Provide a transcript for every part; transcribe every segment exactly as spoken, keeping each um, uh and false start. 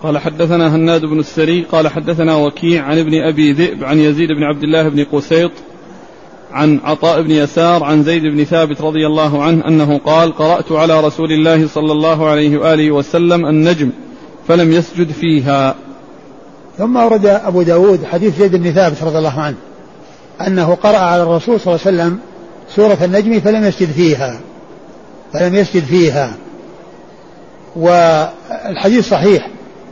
قال حدثنا هناد بن السري قال حدثنا وكيع عن ابن أبي ذئب عن يزيد بن عبد الله بن قسيط عن عطاء بن يسار عن زيد بن ثابت رضي الله عنه أنه قال قرأت على رسول الله صلى الله عليه وآله وسلم النجم فلم يسجد فيها. ثم أورد أبو داود حديث زيد بن ثابت رضي الله عنه أنه قرأ على الرسول صلى الله عليه وسلم سورة النجم فلم يسجد فيها فلم يسجد فيها والحديث صحيح.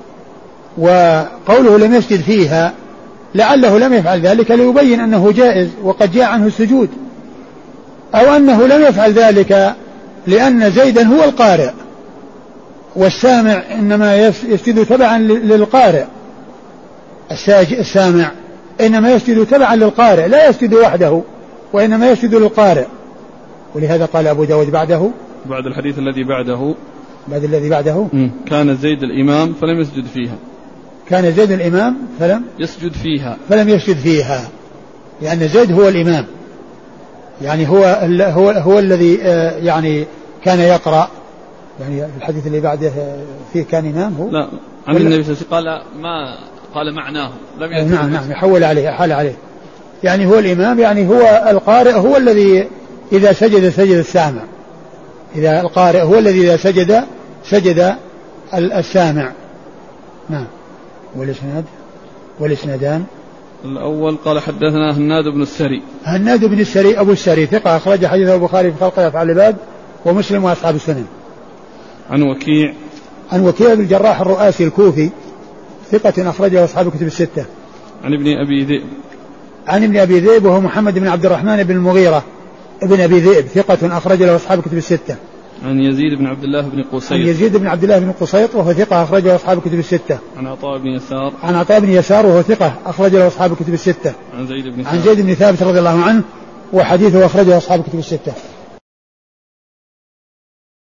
وقوله لم يسجد فيها لعله لم يفعل ذلك ليبين أنه جائز وقد جاء عنه السجود، أو أنه لم يفعل ذلك لأن زيدا هو القارئ والسامع إنما يسجد تبعا للقارئ، السامع إنما يسجد تبعا للقارئ لا يسجد وحده وإنما يسجد للقارئ. ولهذا قال أبو داود بعده بعد الحديث الذي بعده بعد الذي بعده كان زيد الإمام فلم يسجد فيها كان زيد الإمام فلم يسجد فيها فلم يسجد فيها لأن زيد هو الإمام، يعني هو هو هو الذي يعني كان يقرأ، يعني الحديث اللي بعده فيه كان إمام هو لا عن النبي صلى الله عليه وسلم قال ما قال معناه لم يسجد. نعم نعم يحول عليه حال عليه، يعني هو الإمام يعني هو القارئ هو الذي إذا سجد سجد السامع، إذا القارئ هو الذي إذا سجد سجد السامع. نعم. والإسناد والإسنادان الأول قال حدثنا هناد بن السري هناد بن السري أبو السري ثقة أخرج حديثه البخاري في خلق أفعال العباد ومسلم وأصحاب السنن. عن وكيع عن وكيع بن الجراح الرؤاسي الكوفي ثقة أخرجه أصحاب الكتب الستة. عن ابن أبي ذئب عن ابن أبي ذئب وهو محمد بن عبد الرحمن بن المغيرة ابن أبي ذئب ثقة أخرج له أصحاب الكتب الستة. عن يزيد بن عبد الله بن قسيط عن يزيد بن عبد الله بن قسيط وهو ثقة أخرج له أصحاب الكتب الستة. عن عطاء بن يسار عن عطاء بن يسار وهو ثقة أخرج له أصحاب الكتب الستة. عن زيد بن عن زيد بن ثابت رضي الله عنه وحديثه أخرجه أصحاب الكتب الستة.